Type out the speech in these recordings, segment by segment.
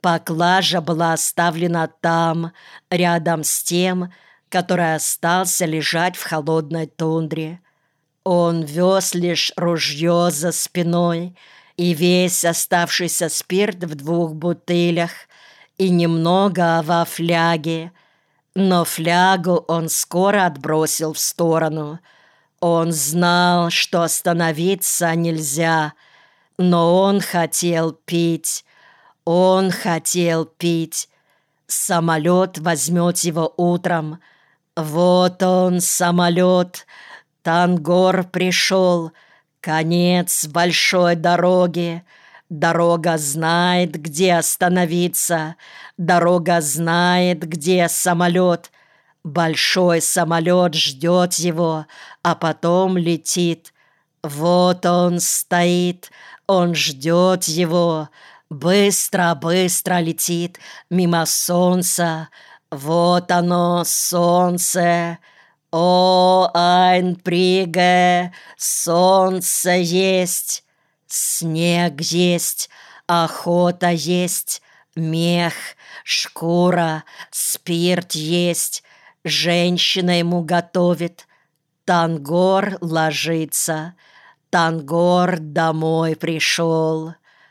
Поклажа была оставлена там, рядом с тем, который остался лежать в холодной тундре. Он вез лишь ружье за спиной и весь оставшийся спирт в 2 бутылях и немного во фляге. Но флягу он скоро отбросил в сторону. Он знал, что остановиться нельзя, но он хотел пить. Он хотел пить. Самолет возьмет его утром. Вот он, самолет. Тангор пришел. Конец большой дороги. Дорога знает, где остановиться. Дорога знает, где самолет. Большой самолет ждет его, а потом летит. Вот он стоит, он ждет его. Быстро, быстро летит мимо солнца. Вот оно, солнце. О, Айнприге, солнце есть. Снег есть, охота есть, мех, шкура, спирт есть. Женщина ему готовит. Тангор ложится. Тангор домой пришел.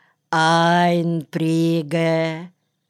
Айнприге.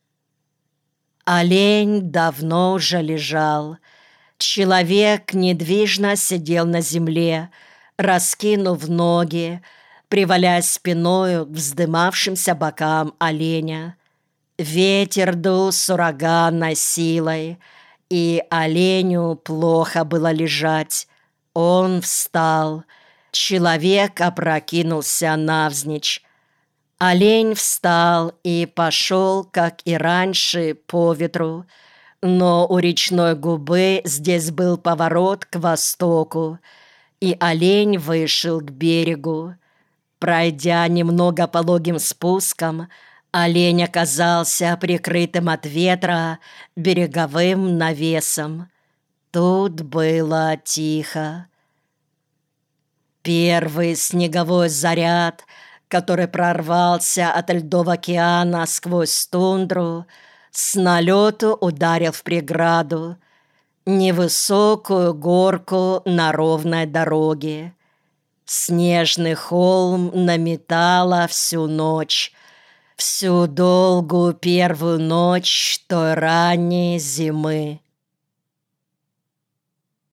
Олень давно уже лежал. Человек недвижно сидел на земле, раскинув ноги, привалясь спиною к вздымавшимся бокам оленя. Ветер дул с ураганной силой, и оленю плохо было лежать. Он встал. Человек опрокинулся навзничь. Олень встал и пошел, как и раньше, по ветру. Но у речной губы здесь был поворот к востоку, и олень вышел к берегу. Пройдя немного пологим спуском, олень оказался прикрытым от ветра береговым навесом. Тут было тихо. Первый снеговой заряд, который прорвался от льдов океана сквозь тундру, с налету ударил в преграду, невысокую горку на ровной дороге. Снежный холм наметало всю ночь, всю долгую первую ночь той ранней зимы.